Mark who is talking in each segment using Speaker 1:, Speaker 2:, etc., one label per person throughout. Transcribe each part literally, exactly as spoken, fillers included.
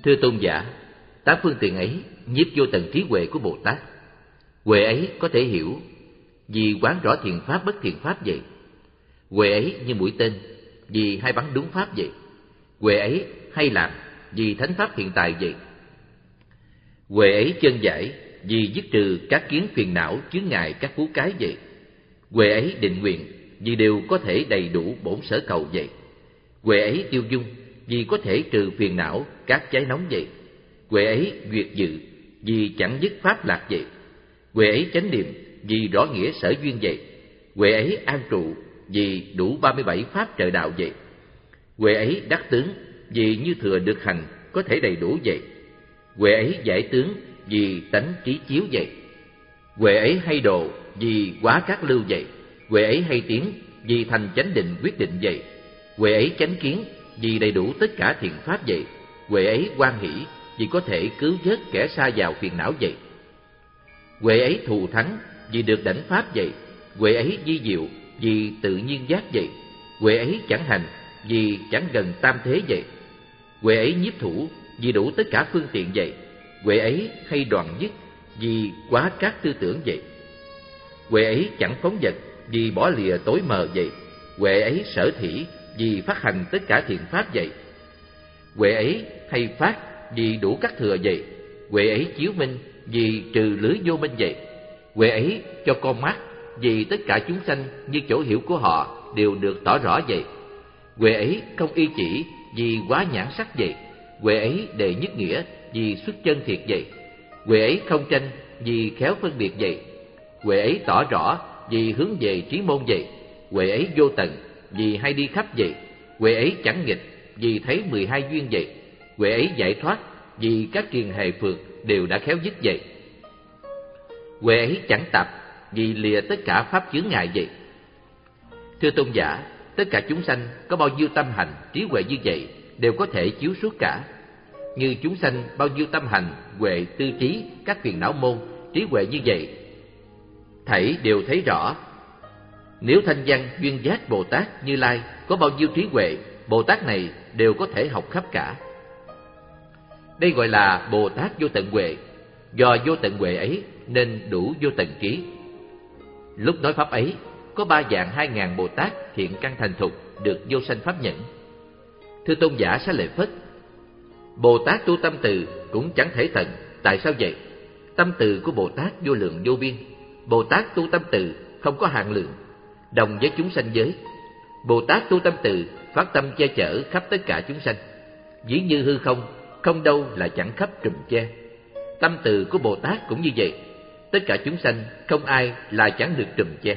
Speaker 1: Thưa tôn giả, tám phương tiện ấy nhiếp vô tận trí huệ của Bồ Tát. Huệ ấy có thể hiểu, vì quán rõ thiện pháp bất thiện pháp vậy. Huệ ấy như mũi tên, vì hay bắn đúng pháp vậy. Huệ ấy hay làm, vì thánh pháp hiện tại vậy. Huệ ấy chân giải, vì dứt trừ các kiến phiền não chướng ngại các phú cái vậy. Huệ ấy định nguyện, vì đều có thể đầy đủ bổn sở cầu vậy. Huệ ấy tiêu dung, vì có thể trừ phiền não các cháy nóng vậy. Huệ ấy duyệt dự, vì chẳng dứt pháp lạc vậy. Huệ ấy chánh niệm, vì rõ nghĩa sở duyên vậy. Huệ ấy an trụ, vì đủ ba mươi bảy pháp trợ đạo vậy. Huệ ấy đắc tướng, vì như thừa được hành có thể đầy đủ vậy. Huệ ấy giải tướng, vì tánh trí chiếu vậy. Huệ ấy hay độ, vì quá các lưu vậy. Huệ ấy hay tiến, vì thành chánh định quyết định vậy. Huệ ấy chánh kiến, vì đầy đủ tất cả thiện pháp vậy. Huệ ấy hoan hỷ, vì có thể cứu vớt kẻ sa vào phiền não vậy. Huệ ấy thù thắng, vì được đảnh pháp vậy. Huệ ấy di diệu, vì tự nhiên giác vậy. Huệ ấy chẳng hành, vì chẳng gần tam thế vậy. Huệ ấy nhiếp thủ, vì đủ tất cả phương tiện vậy. Huệ ấy hay đoạn dứt, vì quá các tư tưởng vậy. Huệ ấy chẳng phóng dật, vì bỏ lìa tối mờ vậy. Huệ ấy sở thỉ, vì phát hành tất cả thiện pháp vậy. Huệ ấy hay phát, vì đủ các thừa vậy. Huệ ấy chiếu minh, vì trừ lưới vô minh vậy. Huệ ấy cho con mắt, vì tất cả chúng sanh như chỗ hiểu của họ đều được tỏ rõ vậy. Huệ ấy không y chỉ, vì quá nhãn sắc vậy. Huệ ấy đệ nhất nghĩa, vì xuất chân thiệt vậy. Huệ ấy không tranh, vì khéo phân biệt vậy. Huệ ấy tỏ rõ, vì hướng về trí môn vậy. Huệ ấy vô tận, vì hay đi khắp vậy. Huệ ấy chẳng nghịch, vì thấy mười hai duyên vậy. Huệ ấy giải thoát, vì các kiền hề phược đều đã khéo dứt vậy. Huệ ấy chẳng tập, vì lìa tất cả pháp chướng ngại vậy. Thưa tôn giả, tất cả chúng sanh có bao nhiêu tâm hành, trí huệ như vậy đều có thể chiếu suốt cả. Như chúng sanh bao nhiêu tâm hành, huệ, tư trí, các phiền não môn, trí huệ như vậy, thảy đều thấy rõ. Nếu thanh văn duyên giác Bồ Tát Như Lai có bao nhiêu trí huệ, Bồ Tát này đều có thể học khắp cả. Đây gọi là Bồ Tát vô tận huệ. Do vô tận huệ ấy nên đủ vô tận trí. Lúc nói pháp ấy, có ba vạn hai ngàn Bồ Tát thiện căn thành thục được vô sanh pháp nhẫn. Thưa tôn giả Xá Lợi Phất, Bồ Tát tu tâm từ cũng chẳng thể tận. Tại sao vậy? Tâm từ của Bồ Tát vô lượng vô biên. Bồ Tát tu tâm từ không có hạn lượng, đồng với chúng sanh giới. Bồ Tát tu tâm từ phát tâm che chở khắp tất cả chúng sanh. Ví như hư không, không đâu là chẳng khắp trùm che. Tâm từ của Bồ Tát cũng như vậy. Tất cả chúng sanh không ai là chẳng được trùm che.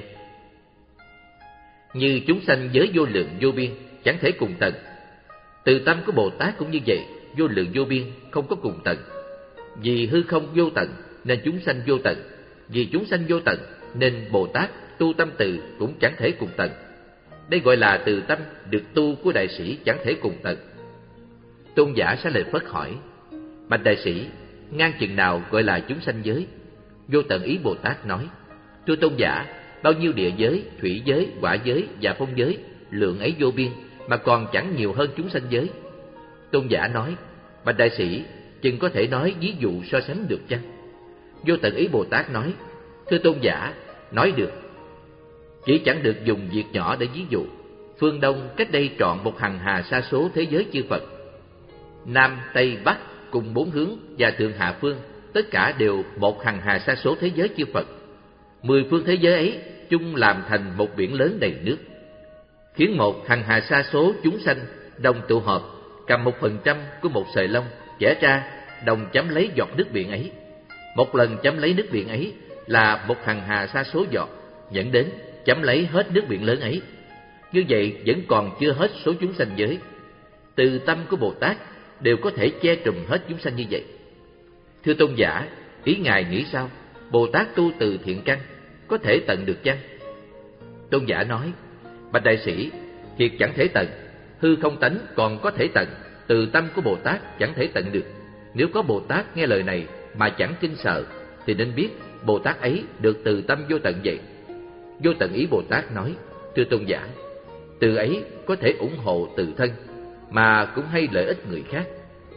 Speaker 1: Như chúng sanh giới vô lượng vô biên, chẳng thể cùng tận. Từ tâm của Bồ Tát cũng như vậy, vô lượng vô biên, không có cùng tận. Vì hư không vô tận nên chúng sanh vô tận. Vì chúng sanh vô tận nên Bồ Tát tu tâm từ cũng chẳng thể cùng tận. Đây gọi là từ tâm được tu của đại sĩ chẳng thể cùng tận. Tôn giả Xá Lợi Phất hỏi: bạch đại sĩ, ngang chừng nào gọi là chúng sanh giới? Vô tận ý Bồ Tát nói: thưa tôn giả, bao nhiêu địa giới, thủy giới, hỏa giới và phong giới, lượng ấy vô biên, mà còn chẳng nhiều hơn chúng sanh giới. Tôn giả nói: bạch đại sĩ, chừng có thể nói ví dụ so sánh được chăng? Vô tận ý Bồ Tát nói: thưa tôn giả, nói được, chỉ chẳng được dùng việc nhỏ để ví dụ. Phương Đông cách đây trọn một hằng hà sa số thế giới chư Phật. Nam, Tây, Bắc cùng bốn hướng và thượng hạ phương, tất cả đều một hằng hà sa số thế giới chư Phật. Mười phương thế giới ấy chung làm thành một biển lớn đầy nước, khiến một hằng hà sa số chúng sanh đồng tụ họp, cầm một phần trăm của một sợi lông, chẻ ra đồng chấm lấy giọt nước biển ấy. Một lần chấm lấy nước biển ấy là một hằng hà sa số giọt, dẫn đến chấm lấy hết nước biển lớn ấy. Như vậy vẫn còn chưa hết số chúng sanh giới. Từ tâm của Bồ Tát đều có thể che trùm hết chúng sanh như vậy. Thưa tôn giả, ý ngài nghĩ sao? Bồ Tát tu từ thiện căn có thể tận được chăng? Tôn giả nói: bạch đại sĩ, thiệt chẳng thể tận. Hư không tánh còn có thể tận, từ tâm của Bồ Tát chẳng thể tận được. Nếu có Bồ Tát nghe lời này mà chẳng kinh sợ, thì nên biết Bồ Tát ấy được từ tâm vô tận vậy. Vô tận ý Bồ Tát nói: thưa tôn giả, từ ấy có thể ủng hộ tự thân, mà cũng hay lợi ích người khác.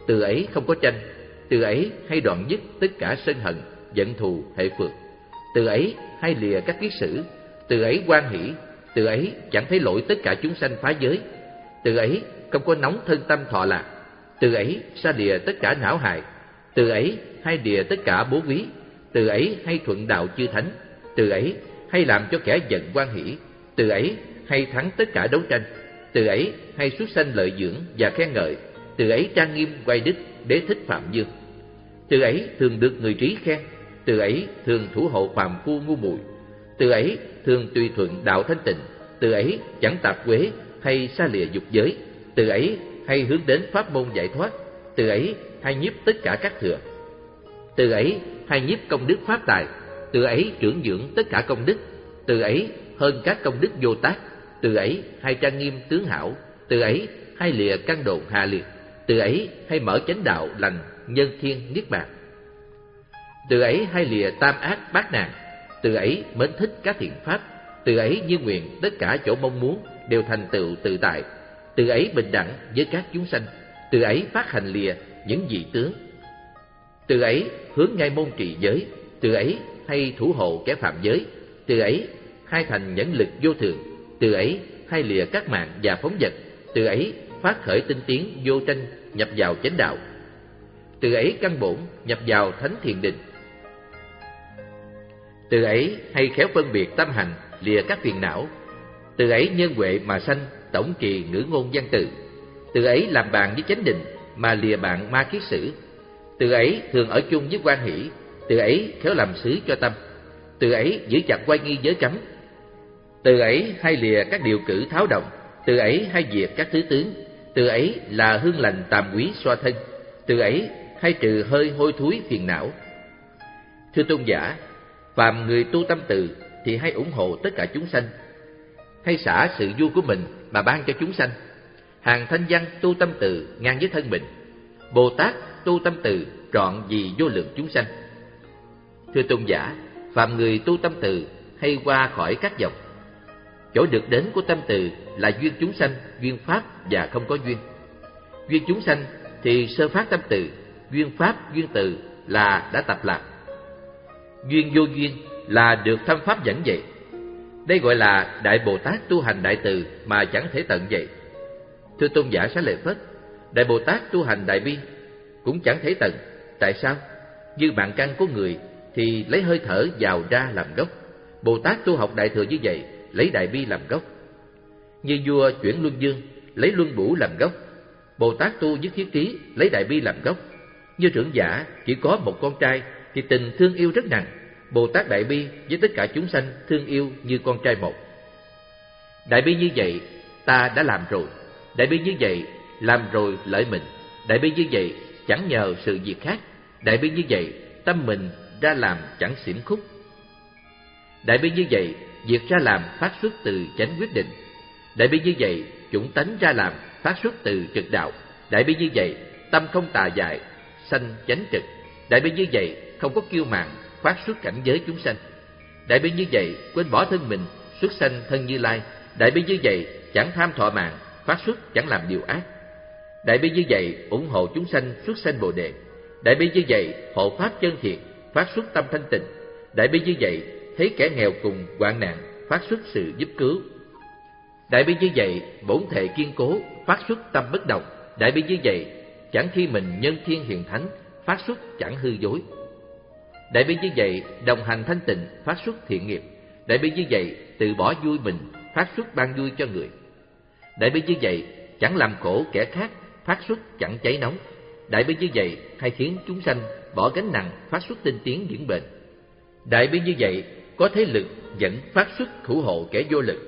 Speaker 1: từ ấy không có tranh, từ ấy hay đoạn dứt tất cả sân hận, giận thù, hệ phược, từ ấy hay lìa các kiết sử, từ ấy hoan hỷ, từ ấy chẳng thấy lỗi tất cả chúng sanh phá giới, từ ấy không có nóng thân tâm thọ lạc, từ ấy xa lìa tất cả não hại, từ ấy hay lìa tất cả bố quý, từ ấy hay thuận đạo chư thánh, từ ấy hay làm cho kẻ giận hoan hỷ, từ ấy hay thắng tất cả đấu tranh, từ ấy hay xuất sanh lợi dưỡng và khen ngợi, từ ấy trang nghiêm quay đích đế thích phạm dương, từ ấy thường được người trí khen, từ ấy thường thủ hộ phàm phu ngu muội, từ ấy thường tùy thuận đạo thanh tịnh, từ ấy chẳng tạp quế hay xa lìa dục giới, từ ấy hay hướng đến pháp môn giải thoát, từ ấy hay nhiếp tất cả các thừa, từ ấy hay nhiếp công đức pháp tài, từ ấy trưởng dưỡng tất cả công đức, từ ấy hơn các công đức vô tác, từ ấy hay trang nghiêm tướng hảo, từ ấy hay lìa căn độn hạ liệt, từ ấy hay mở chánh đạo lành nhân thiên niết bàn, từ ấy hay lìa tam ác bát nạn, từ ấy mến thích các thiện pháp, từ ấy như nguyện tất cả chỗ mong muốn đều thành tựu tự tại, từ ấy bình đẳng với các chúng sanh, từ ấy phát hành lìa những dị tướng, từ ấy hướng ngay môn trì giới, từ ấy hay thủ hộ kẻ phạm giới, từ ấy hay thành nhẫn lực vô thường, từ ấy hay lìa các mạng và phóng vật, từ ấy phát khởi tinh tiến vô tranh nhập vào chánh đạo, từ ấy căn bổn nhập vào thánh thiền định, từ ấy hay khéo phân biệt tâm hành lìa các phiền não, từ ấy nhân huệ mà sanh tổng trì ngữ ngôn văn từ, từ ấy làm bạn với chánh định mà lìa bạn ma kiết sử, từ ấy thường ở chung với quan hỷ, từ ấy khéo làm xứ cho tâm, từ ấy giữ chặt quay nghi giới cấm, từ ấy hay lìa các điều cử tháo động, từ ấy hay diệt các thứ tướng, từ ấy là hương lành tàm quý xoa thân, từ ấy hay trừ hơi hôi thối phiền não. Thưa tôn giả, phàm người tu tâm từ thì hay ủng hộ tất cả chúng sanh, hay xả sự vui của mình mà ban cho chúng sanh. Hàng thanh văn tu tâm từ ngang với thân mình, Bồ Tát tu tâm từ trọn vì vô lượng chúng sanh. Thưa tôn giả, phàm người tu tâm từ hay qua khỏi các dòng. Chỗ được đến của tâm từ là duyên chúng sanh, duyên pháp và không có duyên. Duyên chúng sanh thì sơ phát tâm từ, duyên pháp, duyên từ là đã tập lạc. Duyên vô duyên là được thâm pháp dẫn dạy. Đây gọi là Đại Bồ Tát tu hành đại từ mà chẳng thể tận vậy. Thưa tôn giả Xá Lợi Phất, Đại Bồ Tát tu hành đại bi cũng chẳng thể tận. Tại sao? Như mạng căn của người thì lấy hơi thở vào ra làm gốc. Bồ Tát tu học đại thừa như vậy, lấy đại bi làm gốc. Như vua chuyển luân dương, lấy luân bủ làm gốc. Bồ Tát tu nhất thiết trí, lấy đại bi làm gốc. Như trưởng giả chỉ có một con trai thì tình thương yêu rất nặng. Bồ Tát đại bi với tất cả chúng sanh thương yêu như con trai một. Đại bi như vậy ta đã làm rồi. Đại bi như vậy làm rồi lợi mình. Đại bi như vậy chẳng nhờ sự việc khác. Đại bi như vậy tâm mình ra làm chẳng xỉn khúc. Đại bi như vậy việc ra làm phát xuất từ chánh quyết định. Đại bi như vậy chủng tánh ra làm phát xuất từ trực đạo. Đại bi như vậy tâm không tà dại sanh chánh trực. Đại bi như vậy không có kiêu mạn phát xuất cảnh giới chúng sanh. Đại bi như vậy quên bỏ thân mình xuất sanh thân Như Lai. Đại bi như vậy chẳng tham thọ mạng phát xuất chẳng làm điều ác. Đại bi như vậy ủng hộ chúng sanh xuất sanh Bồ đề. Đại bi như vậy hộ pháp chân thiện phát xuất tâm thanh tịnh. Đại bi như vậy thấy kẻ nghèo cùng hoạn nạn phát xuất sự giúp cứu. Đại bi như vậy bổn thể kiên cố phát xuất tâm bất động. Đại bi như vậy chẳng khi mình nhân thiên hiền thánh phát xuất chẳng hư dối. Đại bi như vậy đồng hành thanh tịnh phát xuất thiện nghiệp. Đại bi như vậy từ bỏ vui mình phát xuất ban vui cho người. Đại bi như vậy chẳng làm khổ kẻ khác phát xuất chẳng cháy nóng. Đại bi như vậy hay khiến chúng sanh bỏ gánh nặng phát xuất tinh tiến vững bền. Đại bi như vậy có thế lực dẫn phát xuất thủ hộ kẻ vô lực.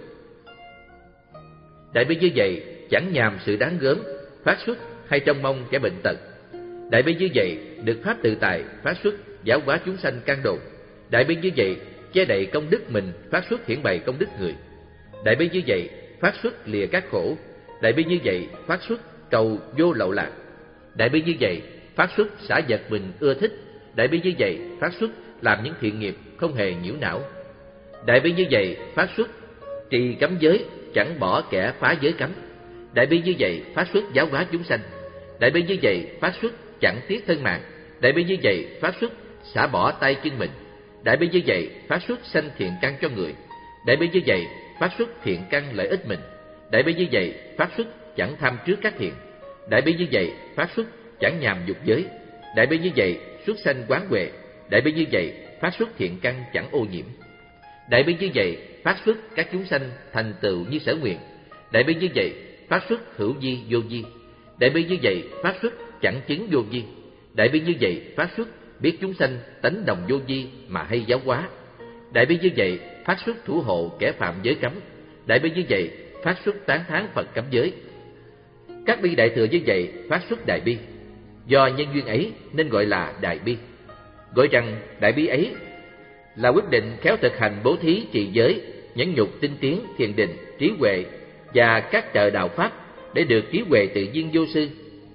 Speaker 1: Đại bi như vậy chẳng nhàm sự đáng gớm phát xuất hay trông mong kẻ bệnh tật. Đại bi như vậy được pháp tự tại phát xuất giáo hóa chúng sanh căn đồn. Đại bi như vậy che đậy công đức mình phát xuất hiển bày công đức người. Đại bi như vậy phát xuất lìa các khổ. Đại bi như vậy phát xuất cầu vô lậu lạc. Đại bi như vậy phát xuất xả vật mình ưa thích. Đại bi như vậy phát xuất làm những thiện nghiệp không hề nhiễu não. Đại bi như vậy phát xuất trì cấm giới chẳng bỏ kẻ phá giới cấm. Đại bi như vậy phát xuất giáo hóa chúng sanh. đại bi như vậy phát xuất chẳng tiếc thân mạng, đại bi như vậy phát xuất xả bỏ tay chân mình, đại bi như vậy phát xuất sanh thiện căn cho người, đại bi như vậy phát xuất thiện căn lợi ích mình, đại bi như vậy phát xuất chẳng tham trước các thiện, đại bi như vậy phát xuất chẳng nhàm dục giới, đại bi như vậy xuất sanh quán huệ, đại bi như vậy phát xuất thiện căn chẳng ô nhiễm, đại bi như vậy phát xuất các chúng sanh thành tựu như sở nguyện, đại bi như vậy phát xuất hữu vi vô vi, đại bi như vậy phát xuất chẳng chứng vô vi, đại bi như vậy phát xuất biết chúng sanh tánh đồng vô vi mà hay giáo hóa, đại bi như vậy phát xuất thủ hộ kẻ phạm giới cấm, đại bi như vậy phát xuất tán thán Phật cấm giới. Các bi đại thừa như vậy phát xuất đại bi, do nhân duyên ấy nên gọi là đại bi. Gọi rằng đại bi ấy là quyết định khéo thực hành bố thí trì giới, nhẫn nhục tinh tiến, thiền định, trí huệ và các trợ đạo pháp để được trí huệ tự nhiên vô sư.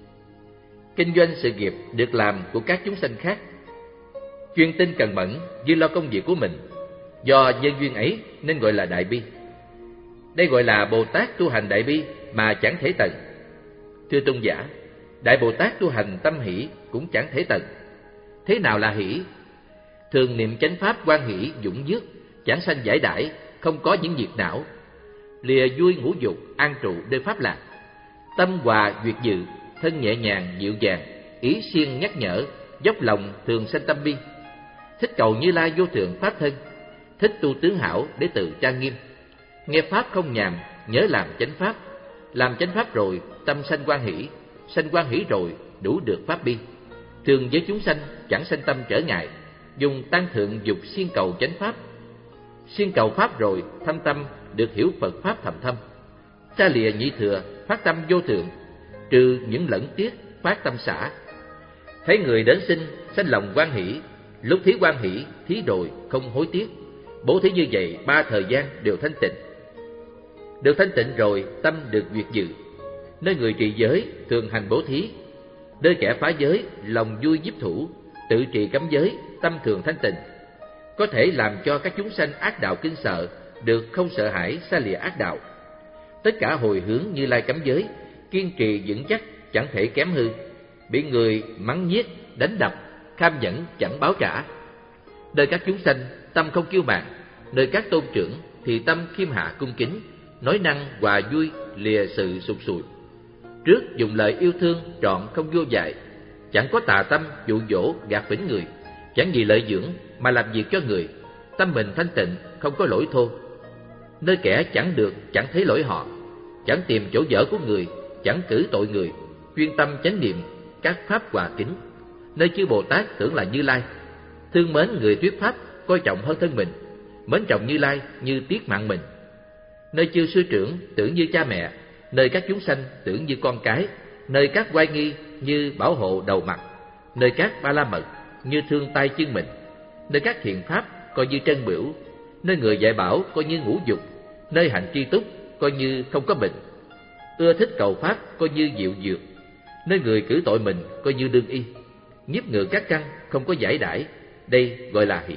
Speaker 1: Kinh doanh sự nghiệp được làm của các chúng sanh khác, chuyên tinh cần mẫn như lo công việc của mình, do nhân duyên ấy nên gọi là đại bi. Đây gọi là Bồ Tát tu hành đại bi mà chẳng thể tận. Thưa tôn giả, Đại Bồ Tát tu hành tâm hỷ cũng chẳng thể tận. Thế nào là hỷ? Thường niệm chánh pháp quan hỷ dũng dước, chẳng sanh giải đãi, không có những nhiệt não, lìa vui ngũ dục, an trụ nơi pháp lạc, tâm hòa duyệt dự, thân nhẹ nhàng dịu dàng, ý siêng nhắc nhở, dốc lòng thường sanh tâm bi, thích cầu Như Lai vô thượng pháp thân, thích tu tướng hảo để tự trang nghiêm, nghe pháp không nhàm, nhớ làm chánh pháp, làm chánh pháp rồi tâm sanh quan hỷ, sanh quan hỷ rồi đủ được pháp bi, thường với chúng sanh chẳng sanh tâm trở ngại, dùng tăng thượng dục siêng cầu chánh pháp, siêng cầu pháp rồi thâm tâm được hiểu Phật pháp thầm thâm, xa lìa nhị thừa phát tâm vô thượng, trừ những lẫn tiếc phát tâm xả, thấy người đến sinh sanh lòng quan hỷ, lúc thí quan hỷ thí rồi không hối tiếc, bố thí như vậy ba thời gian đều thanh tịnh, được thanh tịnh rồi tâm được duyệt dự, nơi người trì giới thường hành bố thí, nơi kẻ phá giới lòng vui nhiếp thủ, tự trì cấm giới tâm thường thanh tịnh, có thể làm cho các chúng sanh ác đạo kinh sợ được không sợ hãi xa lìa ác đạo, tất cả hồi hướng Như Lai cấm giới, kiên trì vững chắc chẳng thể kém hư, bị người mắng nhiếc đánh đập kham nhẫn chẳng báo trả, nơi các chúng sanh tâm không kiêu mạn, nơi các tôn trưởng thì tâm khiêm hạ cung kính, nói năng hòa vui lìa sự sụt sùi, trước dùng lời yêu thương trọn không vô dại, chẳng có tà tâm dụ dỗ gạt phỉnh người, chẳng vì lợi dưỡng mà làm việc cho người, tâm mình thanh tịnh không có lỗi thô, nơi kẻ chẳng được chẳng thấy lỗi họ, chẳng tìm chỗ dở của người, chẳng cử tội người, chuyên tâm chánh niệm các pháp hòa kính, nơi chư Bồ Tát tưởng là Như Lai, thương mến người thuyết pháp coi trọng hơn thân mình, mến trọng Như Lai như tiếc mạng mình, nơi chư sư trưởng tưởng như cha mẹ, nơi các chúng sanh tưởng như con cái, nơi các oai nghi như bảo hộ đầu mặt, nơi các ba la mật như thương tay chân mình, nơi các thiện pháp coi như trân biểu, nơi người dạy bảo coi như ngũ dục, nơi hạnh tri túc coi như không có bệnh, ưa thích cầu pháp coi như diệu dược, nơi người cử tội mình coi như đương y, nhiếp ngự các căn không có giải đãi, đây gọi là hỷ.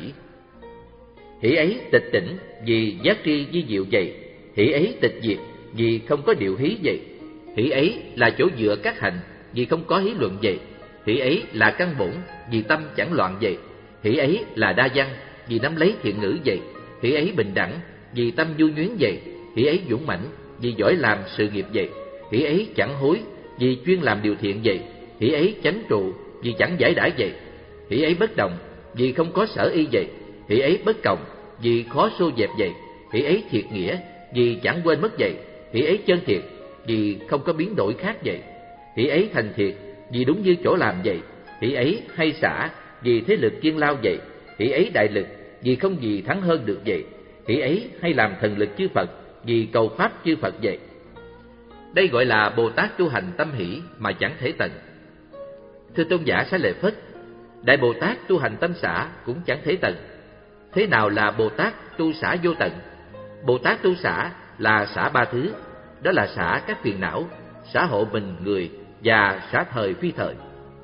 Speaker 1: Hỷ ấy tịch tỉnh vì giác tri di diệu vậy, hỷ ấy tịch diệt vì không có điệu hí vậy, hỷ ấy là chỗ dựa các hành vì không có hí luận vậy, hỷ ấy là căn bổn vì tâm chẳng loạn vậy, hỷ ấy là đa văn vì nắm lấy thiện ngữ vậy, hỷ ấy bình đẳng vì tâm nhu nhuyến vậy, hỷ ấy dũng mãnh vì giỏi làm sự nghiệp vậy, hỷ ấy chẳng hối vì chuyên làm điều thiện vậy, hỷ ấy chánh trụ vì chẳng giải đãi vậy, hỷ ấy bất đồng vì không có sở y vậy, hỷ ấy bất cộng vì khó xô dẹp vậy, hỷ ấy thiệt nghĩa vì chẳng quên mất vậy, hỷ ấy chân thiệt vì không có biến đổi khác vậy, hỷ ấy thành thiệt vì đúng như chỗ làm vậy, hỷ ấy hay xả vì thế lực kiên lao vậy, hỷ ấy đại lực vì không gì thắng hơn được vậy, hỷ ấy hay làm thần lực chư Phật vì cầu pháp chư Phật vậy. Đây gọi là Bồ Tát tu hành tâm hỷ mà chẳng thể tận. Thưa tôn giả Xá Lợi Phất, Đại Bồ Tát tu hành tâm xả cũng chẳng thể tận. Thế nào là Bồ Tát tu xả vô tận? Bồ Tát tu xả là xả ba thứ, đó là xả các phiền não, xả hộ mình người và xả thời phi thời.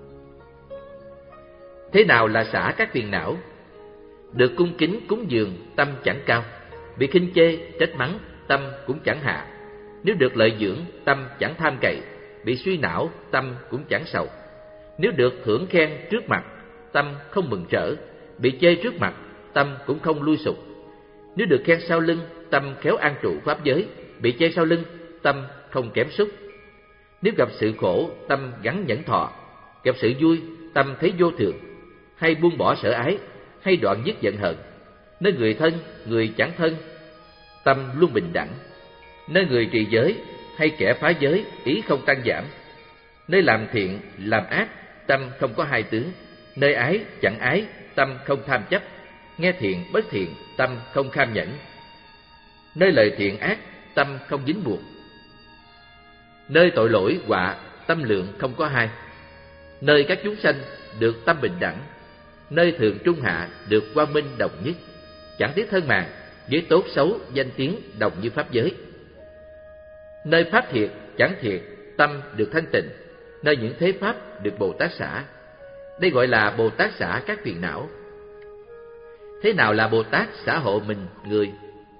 Speaker 1: Thế nào là xả các phiền não? Được cung kính cúng dường tâm chẳng cao, bị khinh chê trách mắng tâm cũng chẳng hạ, nếu được lợi dưỡng tâm chẳng tham cậy, bị suy não, tâm cũng chẳng sầu. Nếu được thưởng khen trước mặt, tâm không mừng rỡ, bị chê trước mặt, tâm cũng không lui sụp. Nếu được khen sau lưng, tâm khéo an trụ pháp giới, bị chê sau lưng, tâm không kém sút. Nếu gặp sự khổ, tâm gắn nhẫn thọ, gặp sự vui, tâm thấy vô thường, hay buông bỏ sở ái, hay đoạn dứt giận hờn. Nơi người thân, người chẳng thân, tâm luôn bình đẳng. Nơi người trì giới hay kẻ phá giới, ý không tăng giảm. Nơi làm thiện, làm ác, tâm không có hai tướng. Nơi ái, chẳng ái, tâm không tham chấp. Nghe thiện, bất thiện, tâm không kham nhẫn. Nơi lời thiện ác, tâm không dính buộc. Nơi tội lỗi, họa, tâm lượng không có hai. Nơi các chúng sanh được tâm bình đẳng. Nơi thượng trung hạ được quang minh đồng nhất. Chẳng tiếc thân mạng, với tốt xấu, danh tiếng đồng như pháp giới. Nơi pháp thiệt, chẳng thiệt, tâm được thanh tịnh. Nơi những thế pháp được Bồ Tát xả. Đây gọi là Bồ Tát xả các phiền não. Thế nào là Bồ Tát xả hộ mình người?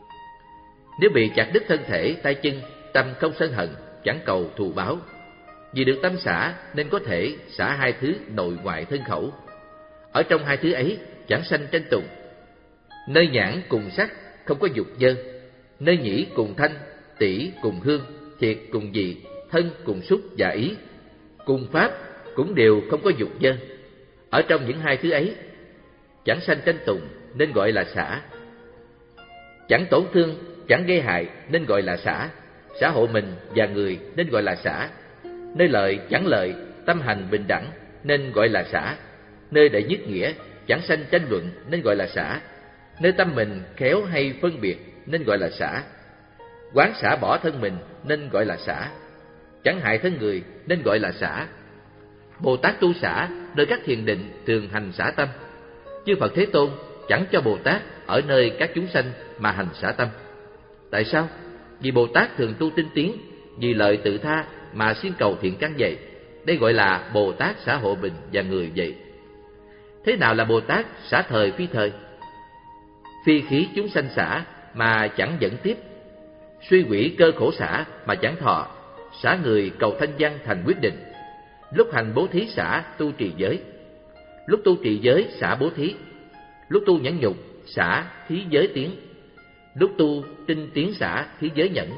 Speaker 1: Nếu bị chặt đứt thân thể, tay chân, tâm không sân hận, chẳng cầu thù báo. Vì được tâm xả nên có thể xả hai thứ nội ngoại thân khẩu. Ở trong hai thứ ấy chẳng sanh tranh tùng. Nơi nhãn cùng sắc không có dục dơ. Nơi nhĩ cùng thanh, tỷ cùng hương, thiệt cùng vị, thân cùng xúc và ý, cùng pháp cũng đều không có dục dơ. Ở trong những hai thứ ấy chẳng sanh tranh tùng nên gọi là xả. Chẳng tổn thương, chẳng gây hại nên gọi là xả. Xả hộ mình và người nên gọi là xả. Nơi lợi chẳng lợi, tâm hành bình đẳng nên gọi là xả. Nơi đệ nhất nghĩa chẳng sanh tranh luận nên gọi là xả. Nơi tâm mình khéo hay phân biệt nên gọi là xả. Quán xả bỏ thân mình nên gọi là xả. Chẳng hại thân người nên gọi là xả. Bồ Tát tu xả nơi các thiền định thường hành xả tâm. Chư Phật Thế Tôn chẳng cho Bồ Tát ở nơi các chúng sanh mà hành xả tâm. Tại sao? Vì Bồ Tát thường tu tinh tiến, vì lợi tự tha mà xin cầu thiện căn vậy. Đây gọi là Bồ Tát xả hộ mình và người vậy. Thế nào là Bồ Tát xả thời phi thời? Phi khí chúng sanh xả mà chẳng dẫn tiếp, suy quỷ cơ khổ xả mà chẳng thọ, xả người cầu thanh văn thành quyết định. Lúc hành bố thí xả tu trì giới, lúc tu trì giới xả bố thí, lúc tu nhẫn nhục xả thí giới tiến, lúc tu tinh tiến xả thí giới nhẫn.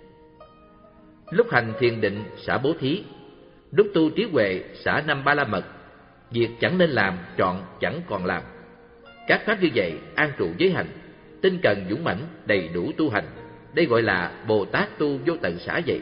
Speaker 1: Lúc hành thiền định xả bố thí, lúc tu trí huệ xả năm ba la mật. Việc chẳng nên làm trọn chẳng còn làm. Các pháp như vậy an trụ giới hành, tinh cần dũng mãnh đầy đủ tu hành. Đây gọi là Bồ Tát tu vô tận xả vậy.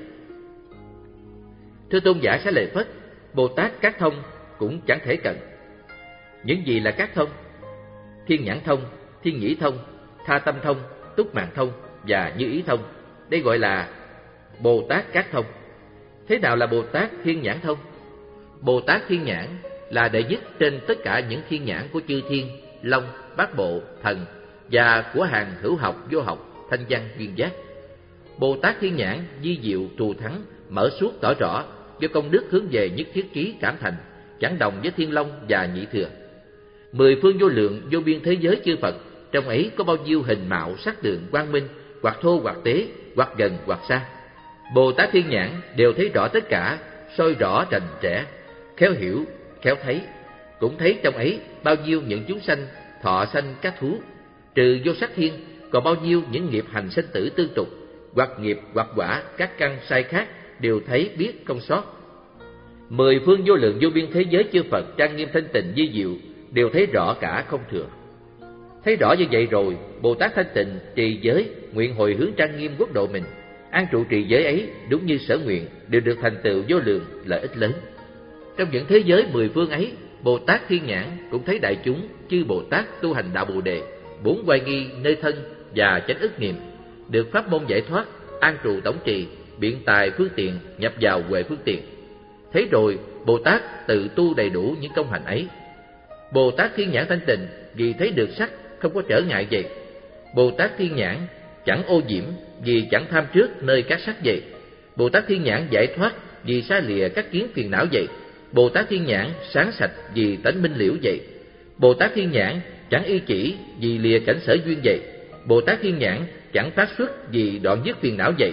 Speaker 1: Thưa tôn giả Xá Lợi Phất, Bồ Tát các thông cũng chẳng thể cần. Những gì là các thông? Thiên nhãn thông, thiên nhĩ thông, tha tâm thông, túc mạng thông và như ý thông. Đây gọi là Bồ Tát các thông. Thế nào là Bồ Tát thiên nhãn thông? Bồ Tát thiên nhãn là đệ nhất trên tất cả những thiên nhãn của chư thiên, long, bát bộ, thần và của hàng hữu học, vô học, thanh văn, duyên giác. Bồ Tát thiên nhãn di diệu, thù thắng, mở suốt tỏ rõ, do công đức hướng về nhất thiết trí cảm thành, chẳng đồng với thiên long và nhị thừa. Mười phương vô lượng vô biên thế giới chư Phật, trong ấy có bao nhiêu hình mạo sắc tượng quang minh, hoặc thô hoặc tế, hoặc gần hoặc xa. Bồ Tát thiên nhãn đều thấy rõ tất cả, soi rõ rành rẽ, khéo hiểu, khéo thấy. Cũng thấy trong ấy bao nhiêu những chúng sanh thọ sanh các thú, trừ vô sắc thiên còn bao nhiêu những nghiệp hành sinh tử tương tục, hoặc nghiệp hoặc quả các căn sai khác, đều thấy biết không sót. Mười phương vô lượng vô biên thế giới chư Phật trang nghiêm thanh tịnh vi diệu, đều thấy rõ cả không thừa. Thấy rõ như vậy rồi, Bồ Tát thanh tịnh trì giới, nguyện hồi hướng trang nghiêm quốc độ mình, an trụ trì giới ấy đúng như sở nguyện, đều được thành tựu vô lượng lợi ích lớn. Trong những thế giới mười phương ấy, Bồ Tát thiên nhãn cũng thấy đại chúng chư Bồ Tát tu hành đạo Bồ đề, bốn oai nghi nơi thân và chánh ức niệm, được pháp môn giải thoát, an trụ tổng trì, biện tài phương tiện, nhập vào huệ phương tiện. Thế rồi Bồ Tát tự tu đầy đủ những công hạnh ấy. Bồ Tát thiên nhãn thanh tịnh vì thấy được sắc không có trở ngại vậy. Bồ Tát thiên nhãn chẳng ô nhiễm vì chẳng tham trước nơi các sắc vậy. Bồ Tát thiên nhãn giải thoát vì xa lìa các kiến phiền não vậy. Bồ Tát thiên nhãn sáng sạch vì tánh minh liễu vậy. Bồ Tát thiên nhãn chẳng y chỉ vì lìa cảnh sở duyên vậy. Bồ Tát thiên nhãn chẳng phát xuất vì đoạn dứt phiền não vậy.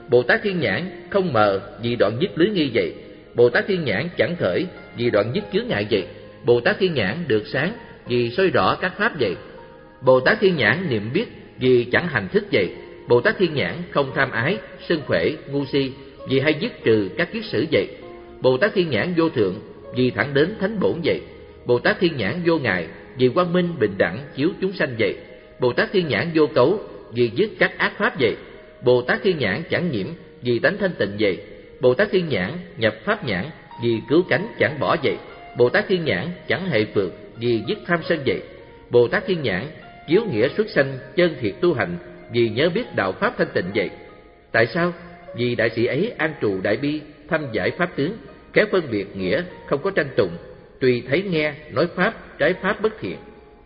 Speaker 1: Bồ Tát Thiên Nhãn không mờ vì đoạn dứt lưới nghi vậy. Bồ Tát Thiên Nhãn chẳng khởi vì đoạn dứt chướng ngại vậy. Bồ Tát Thiên Nhãn được sáng vì soi rõ các pháp vậy. Bồ Tát Thiên Nhãn niệm biết vì chẳng hành thức vậy. Bồ Tát Thiên Nhãn không tham ái, sân khỏe, ngu si vì hay dứt trừ các kiết sử vậy. Bồ Tát Thiên Nhãn vô thượng vì thẳng đến thánh bổn vậy. Bồ Tát Thiên Nhãn vô ngại vì quang minh bình đẳng chiếu chúng sanh vậy. Bồ Tát Thiên Nhãn vô cấu vì dứt các ác pháp vậy. Bồ Tát Thiên Nhãn chẳng nhiễm vì tánh thanh tịnh vậy. Bồ Tát Thiên Nhãn nhập pháp nhãn vì cứu cánh chẳng bỏ vậy. Bồ Tát Thiên Nhãn chẳng hệ phược vì dứt tham sân vậy. Bồ Tát Thiên Nhãn chiếu nghĩa xuất sanh chân thiệt tu hành vì nhớ biết đạo pháp thanh tịnh vậy. Tại sao? Vì đại sĩ ấy an trụ đại bi, thâm giải pháp tướng, khéo phân biệt nghĩa, không có tranh tụng, tùy thấy nghe nói pháp trái pháp bất thiện.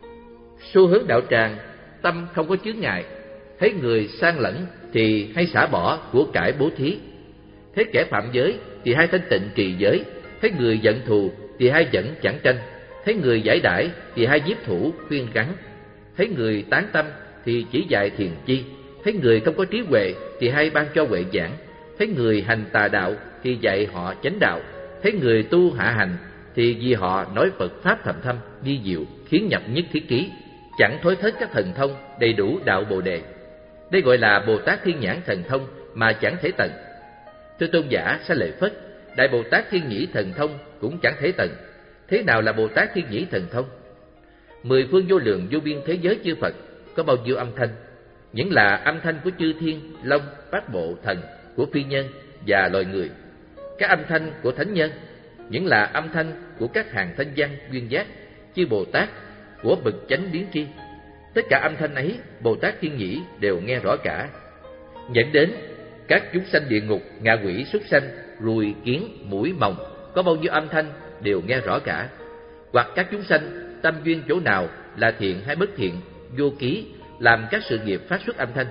Speaker 1: Xu hướng đạo tràng, tâm không có chướng ngại, thấy người sang lẫn thì hay xả bỏ của cải bố thí, thấy kẻ phạm giới thì hay thanh tịnh trì giới, thấy người giận thù thì hay giận chẳng tranh, thấy người giải đãi thì hay nhiếp thủ khuyên gắn, thấy người tán tâm thì chỉ dạy thiền chi, thấy người không có trí huệ thì hay ban cho huệ giảng, thấy người hành tà đạo thì dạy họ chánh đạo, thấy người tu hạ hành thì vì họ nói Phật pháp thầm thâm vi diệu, khiến nhập nhất thiết ký, chẳng thối thất các thần thông, đầy đủ đạo Bồ đề. Đây gọi là Bồ Tát Thiên Nhãn thần thông mà chẳng thể tận. Thưa tôn giả Xá Lợi Phất, Đại Bồ Tát Thiên Nhĩ thần thông cũng chẳng thể tận. Thế nào là Bồ Tát Thiên Nhĩ thần thông? Mười phương vô lượng vô biên thế giới chư Phật có bao nhiêu âm thanh? Những là âm thanh của chư thiên, long, bát bộ, thần, của phi nhân và loài người. Các âm thanh của thánh nhân, những là âm thanh của các hàng thanh văn duyên giác, chư Bồ Tát, của bậc chánh biến tri. Tất cả âm thanh ấy, Bồ Tát Thiên Nhĩ đều nghe rõ cả. Dẫn đến các chúng sanh địa ngục, ngạ quỷ, súc sanh, ruồi, kiến, muỗi, mòng, có bao nhiêu âm thanh đều nghe rõ cả. Hoặc các chúng sanh tâm duyên chỗ nào là thiện hay bất thiện, vô ký, làm các sự nghiệp phát xuất âm thanh,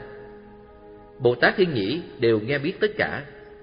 Speaker 1: Bồ Tát Thiên Nhĩ đều nghe biết tất cả.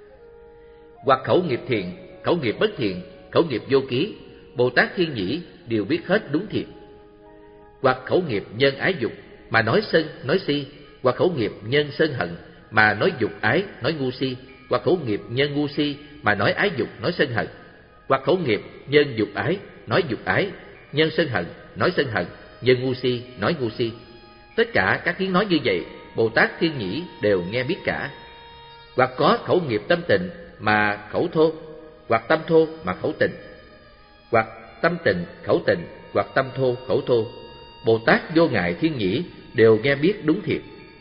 Speaker 1: Hoặc khẩu nghiệp thiện, khẩu nghiệp bất thiện, khẩu nghiệp vô ký, Bồ Tát Thiên Nhĩ đều biết hết đúng thiệt. Hoặc khẩu nghiệp nhân ái dục mà nói sân, nói si, hoặc khẩu nghiệp nhân sân hận mà nói dục ái, nói ngu si, hoặc khẩu nghiệp nhân ngu si mà nói ái dục, nói sân hận, hoặc khẩu nghiệp nhân dục ái, nói dục ái, nhân sân hận, nói sân hận, nhân ngu si, nói ngu si. Tất cả các tiếng nói như vậy, Bồ Tát Thiên Nhĩ đều nghe biết cả. Hoặc có khẩu nghiệp tâm tịnh mà khẩu thô, hoặc tâm thô mà khẩu tịnh, hoặc tâm tịnh khẩu tịnh, hoặc tâm thô khẩu thô, Bồ Tát Vô Ngại Thiên Nhĩ đều nghe biết đúng thiệt.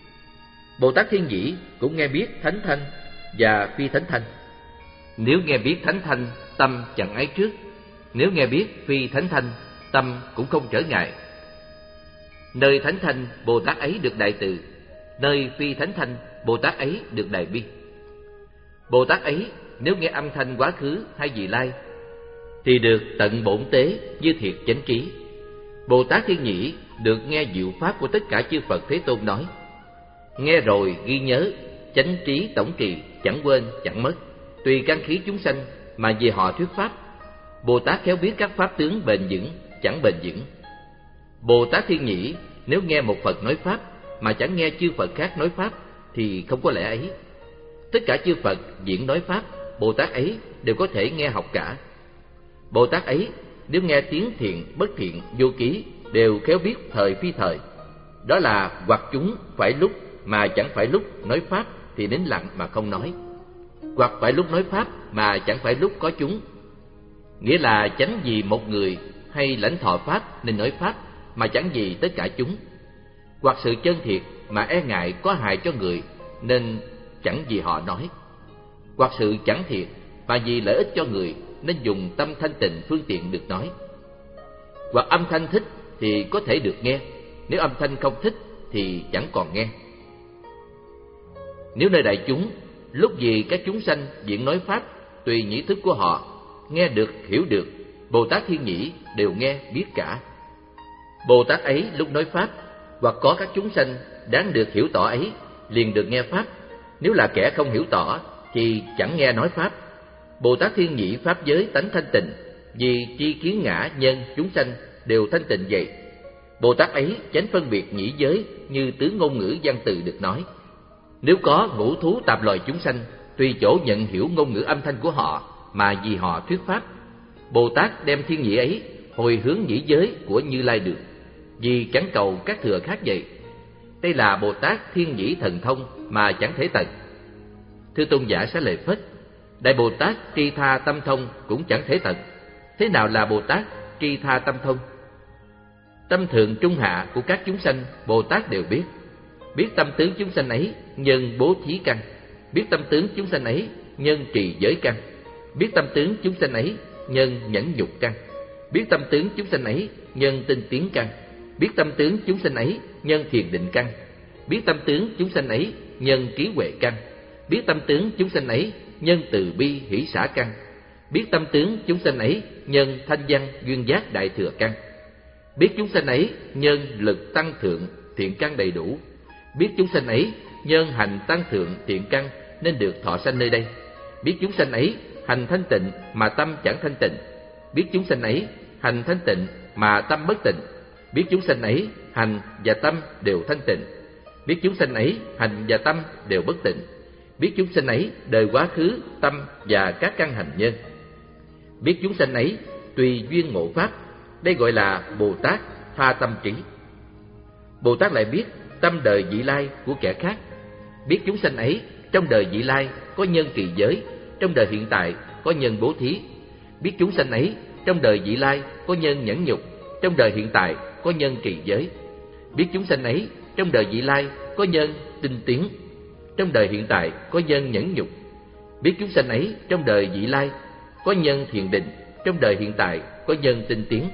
Speaker 1: Bồ Tát Thiên Nhĩ cũng nghe biết thánh thanh và phi thánh thanh. Nếu nghe biết thánh thanh, tâm chẳng ái trước; nếu nghe biết phi thánh thanh, tâm cũng không trở ngại. Nơi thánh thanh, Bồ Tát ấy được đại từ; nơi phi thánh thanh, Bồ Tát ấy được đại bi. Bồ Tát ấy nếu nghe âm thanh quá khứ hay vị lai thì được tận bổn tế như thiệt chánh trí. Bồ Tát Thiên Nhĩ được nghe diệu pháp của tất cả chư Phật Thế Tôn nói, nghe rồi ghi nhớ, chánh trí tổng trì, chẳng quên chẳng mất, tùy căn khí chúng sanh mà vì họ thuyết pháp. Bồ Tát khéo biết các pháp tướng bền vững, chẳng bền vững. Bồ Tát Thiên Nhĩ nếu nghe một Phật nói pháp mà chẳng nghe chư Phật khác nói pháp thì không có lẽ ấy. Tất cả chư Phật diễn nói pháp, Bồ Tát ấy đều có thể nghe học cả. Bồ Tát ấy nếu nghe tiếng thiện, bất thiện, vô ký đều khéo biết thời phi thời. Đó là hoặc chúng phải lúc mà chẳng phải lúc nói pháp thì nín lặng mà không nói, hoặc phải lúc nói pháp mà chẳng phải lúc có chúng. Nghĩa là chánh vì một người hay lãnh thọ pháp nên nói pháp mà chẳng vì tất cả chúng, hoặc sự chân thiệt mà e ngại có hại cho người nên chẳng vì họ nói, hoặc sự chẳng thiệt mà vì lợi ích cho người nên dùng tâm thanh tịnh phương tiện được nói. Hoặc âm thanh thích thì có thể được nghe, nếu âm thanh không thích thì chẳng còn nghe. Nếu nơi đại chúng lúc gì các chúng sanh diễn nói pháp tùy nhĩ thức của họ, nghe được hiểu được, Bồ Tát Thiên Nhĩ đều nghe biết cả. Bồ Tát ấy lúc nói pháp, hoặc có các chúng sanh đáng được hiểu tỏ ấy liền được nghe pháp, nếu là kẻ không hiểu tỏ thì chẳng nghe nói pháp. Bồ Tát Thiên Nhĩ pháp giới tánh thanh tịnh, vì chi kiến ngã nhân chúng sanh đều thanh tịnh vậy. Bồ Tát ấy chánh phân biệt nhĩ giới như tướng ngôn ngữ văn từ được nói. Nếu có ngũ thú tạp loài chúng sanh, tùy chỗ nhận hiểu ngôn ngữ âm thanh của họ mà vì họ thuyết pháp, Bồ Tát đem thiên nhĩ ấy hồi hướng nhĩ giới của Như Lai được, vì chẳng cầu các thừa khác vậy. Đây là Bồ Tát thiên nhĩ thần thông mà chẳng thể tận. Thưa Tôn giả Xá Lợi Phất, Đại Bồ Tát tri tha tâm thông cũng chẳng thể tận. Thế nào là Bồ Tát tri tha tâm thông? Tâm thượng trung hạ của các chúng sanh Bồ Tát đều biết. Biết tâm tướng chúng sanh ấy nhân bố thí căn, biết tâm tướng chúng sanh ấy nhân trì giới căn, biết tâm tướng chúng sanh ấy nhân nhẫn nhục căn, biết tâm tướng chúng sanh ấy nhân tinh tiến căn, biết tâm tướng chúng sanh ấy nhân thiền định căn, biết tâm tướng chúng sanh ấy nhân trí huệ căn, biết tâm tướng chúng sanh ấy nhân từ bi hỷ xả căn, biết tâm tướng chúng sanh ấy nhân thanh văn duyên giác đại thừa căn, biết chúng sanh ấy nhân lực tăng thượng thiện căn đầy đủ, biết chúng sanh ấy nhân hành tăng thượng thiện căn nên được thọ sanh nơi đây, biết chúng sanh ấy hành thanh tịnh mà tâm chẳng thanh tịnh, biết chúng sanh ấy hành thanh tịnh mà tâm bất tịnh, biết chúng sanh ấy hành và tâm đều thanh tịnh, biết chúng sanh ấy hành và tâm đều bất tịnh, biết chúng sanh ấy đời quá khứ tâm và các căn hành nhân, biết chúng sanh ấy tùy duyên ngộ pháp. Đây gọi là Bồ Tát tha tâm trí. Bồ Tát lại biết tâm đời vị lai của kẻ khác, biết chúng sanh ấy trong đời vị lai có nhân trì giới, trong đời hiện tại có nhân bố thí, biết chúng sanh ấy trong đời vị lai có nhân nhẫn nhục, trong đời hiện tại có nhân trì giới, biết chúng sanh ấy trong đời vị lai có nhân tinh tiến, trong đời hiện tại có nhân nhẫn nhục, biết chúng sanh ấy trong đời vị lai có nhân thiền định, trong đời hiện tại có nhân tinh tiến,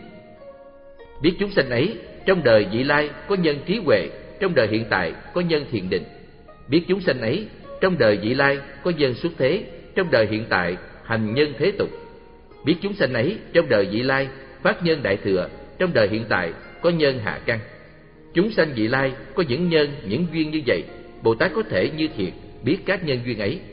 Speaker 1: biết chúng sanh ấy trong đời vị lai có nhân trí huệ, trong đời hiện tại có nhân thiền định, biết chúng sanh ấy trong đời vị lai có nhân xuất thế, trong đời hiện tại hành nhân thế tục, biết chúng sanh ấy trong đời vị lai phát nhân đại thừa, trong đời hiện tại có nhân hạ căn. Chúng sanh vị lai có những nhân, những duyên như vậy, Bồ Tát có thể như thiệt biết các nhân duyên ấy.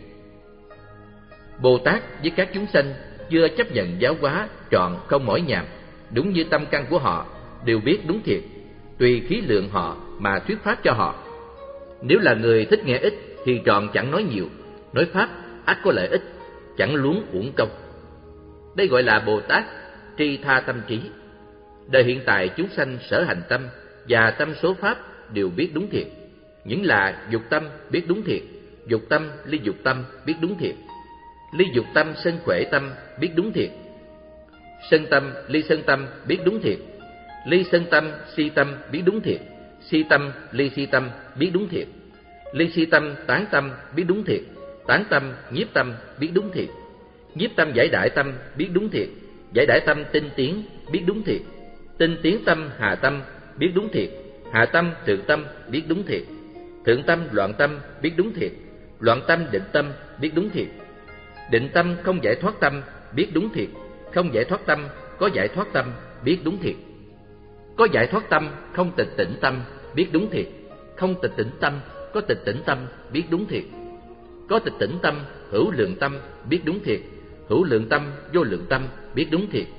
Speaker 1: Bồ Tát với các chúng sanh chưa chấp nhận giáo hóa trọn không mỏi nhàm, đúng như tâm căn của họ, đều biết đúng thiệt, tùy khí lượng họ mà thuyết pháp cho họ. Nếu là người thích nghe ít thì trọn chẳng nói nhiều, nói pháp ắt có lợi ích, chẳng luống uổng công. Đây gọi là Bồ Tát tri tha tâm trí. Đời hiện tại chúng sanh sở hành tâm và tâm số pháp đều biết đúng thiệt. Những là dục tâm biết đúng thiệt, dục tâm ly dục tâm biết đúng thiệt, ly dục tâm sân khỏe tâm biết đúng thiệt, sân tâm ly sân tâm biết đúng thiệt, ly sân tâm si tâm biết đúng thiệt, si tâm ly si tâm biết đúng thiệt, ly si tâm tán tâm biết đúng thiệt, tán tâm nhiếp tâm biết đúng thiệt, nhiếp tâm giải đại tâm biết đúng thiệt, giải đại tâm tinh tiến biết đúng thiệt, tinh tiến tâm hạ tâm biết đúng thiệt, hạ tâm thượng tâm biết đúng thiệt, thượng tâm loạn tâm biết đúng thiệt, loạn tâm định tâm biết đúng thiệt, định tâm không giải thoát tâm biết đúng thiệt, không giải thoát tâm có giải thoát tâm biết đúng thiệt, có giải thoát tâm không tịch tỉnh tâm biết đúng thiệt, không tịch tỉnh tâm có tịch tỉnh tâm biết đúng thiệt, có tịch tỉnh tâm hữu lượng tâm biết đúng thiệt, hữu lượng tâm vô lượng tâm biết đúng thiệt.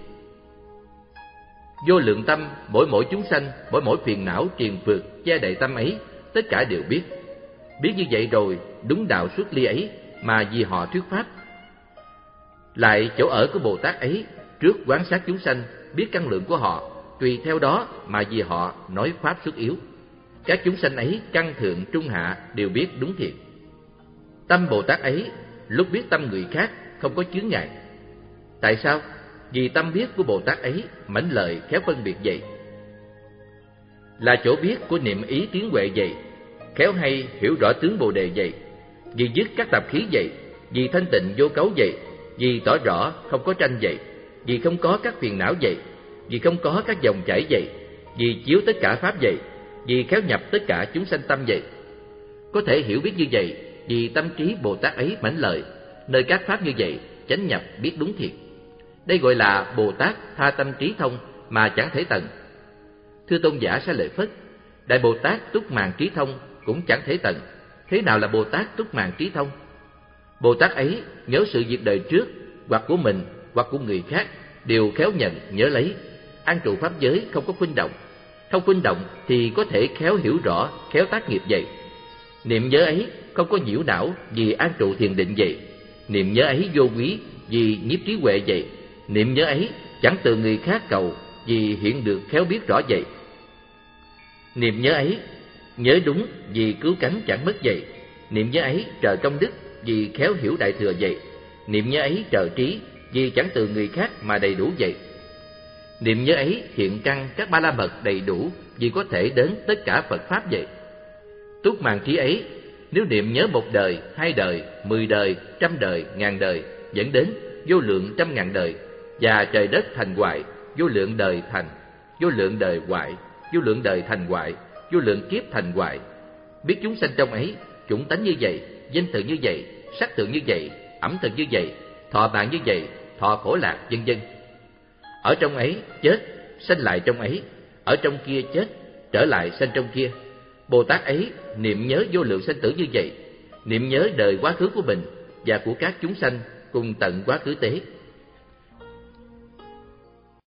Speaker 1: Vô lượng tâm mỗi mỗi chúng sanh, mỗi mỗi phiền não triền phượt che đậy tâm ấy, tất cả đều biết. Biết như vậy rồi, đúng đạo xuất ly ấy mà vì họ thuyết pháp. Lại chỗ ở của Bồ Tát ấy, trước quán sát chúng sanh, biết căn lượng của họ, tùy theo đó mà vì họ nói pháp xuất yếu. Các chúng sanh ấy căn thượng trung hạ đều biết đúng thiệt. Tâm Bồ Tát ấy lúc biết tâm người khác không có chướng ngại. Tại sao? Vì tâm biết của Bồ Tát ấy mãnh lợi khéo phân biệt vậy, là chỗ biết của niệm ý tiến huệ vậy, khéo hay hiểu rõ tướng Bồ Đề vậy, vì dứt các tạp khí vậy, vì thanh tịnh vô cấu vậy, vì tỏ rõ không có tranh vậy, vì không có các phiền não vậy, vì không có các dòng chảy vậy, vì chiếu tất cả pháp vậy, vì khéo nhập tất cả chúng sanh tâm vậy. Có thể hiểu biết như vậy vì tâm trí Bồ Tát ấy mãnh lợi, nơi các pháp như vậy chánh nhập biết đúng thiệt. Đây gọi là Bồ Tát tha tâm trí thông mà chẳng thể tận. Thưa Tôn giả Xá Lợi Phất, Đại Bồ Tát túc màn trí thông cũng chẳng thể tận. Thế nào là Bồ Tát túc màn trí thông? Bồ Tát ấy nhớ sự việc đời trước, hoặc của mình hoặc của người khác, đều khéo nhận nhớ lấy, an trụ pháp giới không có khuynh động. Không khuynh động thì có thể khéo hiểu rõ, khéo tác nghiệp vậy. Niệm nhớ ấy không có nhiễu não vì an trụ thiền định vậy. Niệm nhớ ấy vô quý vì nhiếp trí huệ vậy. Niệm nhớ ấy chẳng từ người khác cầu vì hiện được khéo biết rõ vậy. Niệm nhớ ấy nhớ đúng vì cứu cánh chẳng mất vậy. Niệm nhớ ấy trợ công đức vì khéo hiểu đại thừa vậy. Niệm nhớ ấy trợ trí vì chẳng từ người khác mà đầy đủ vậy. Niệm nhớ ấy thiện căn các ba la mật đầy đủ vì có thể đến tất cả Phật Pháp vậy. Túc màn trí ấy, nếu niệm nhớ một đời, hai đời, mười đời, trăm đời, ngàn đời, dẫn đến vô lượng trăm ngàn đời, và trời đất thành hoại, vô lượng đời thành, vô lượng đời hoại, vô lượng đời thành hoại, vô lượng kiếp thành hoại. Biết chúng sanh trong ấy, chủng tánh như vậy, danh tự như vậy, sắc tượng như vậy, ẩm thực như vậy, thọ mạng như vậy, thọ khổ lạc, vân vân. Ở trong ấy chết, sanh lại trong ấy, ở trong kia chết, trở lại sanh trong kia. Bồ Tát ấy niệm nhớ vô lượng sanh tử như vậy, niệm nhớ đời quá khứ của mình và của các chúng sanh cùng tận quá khứ tế.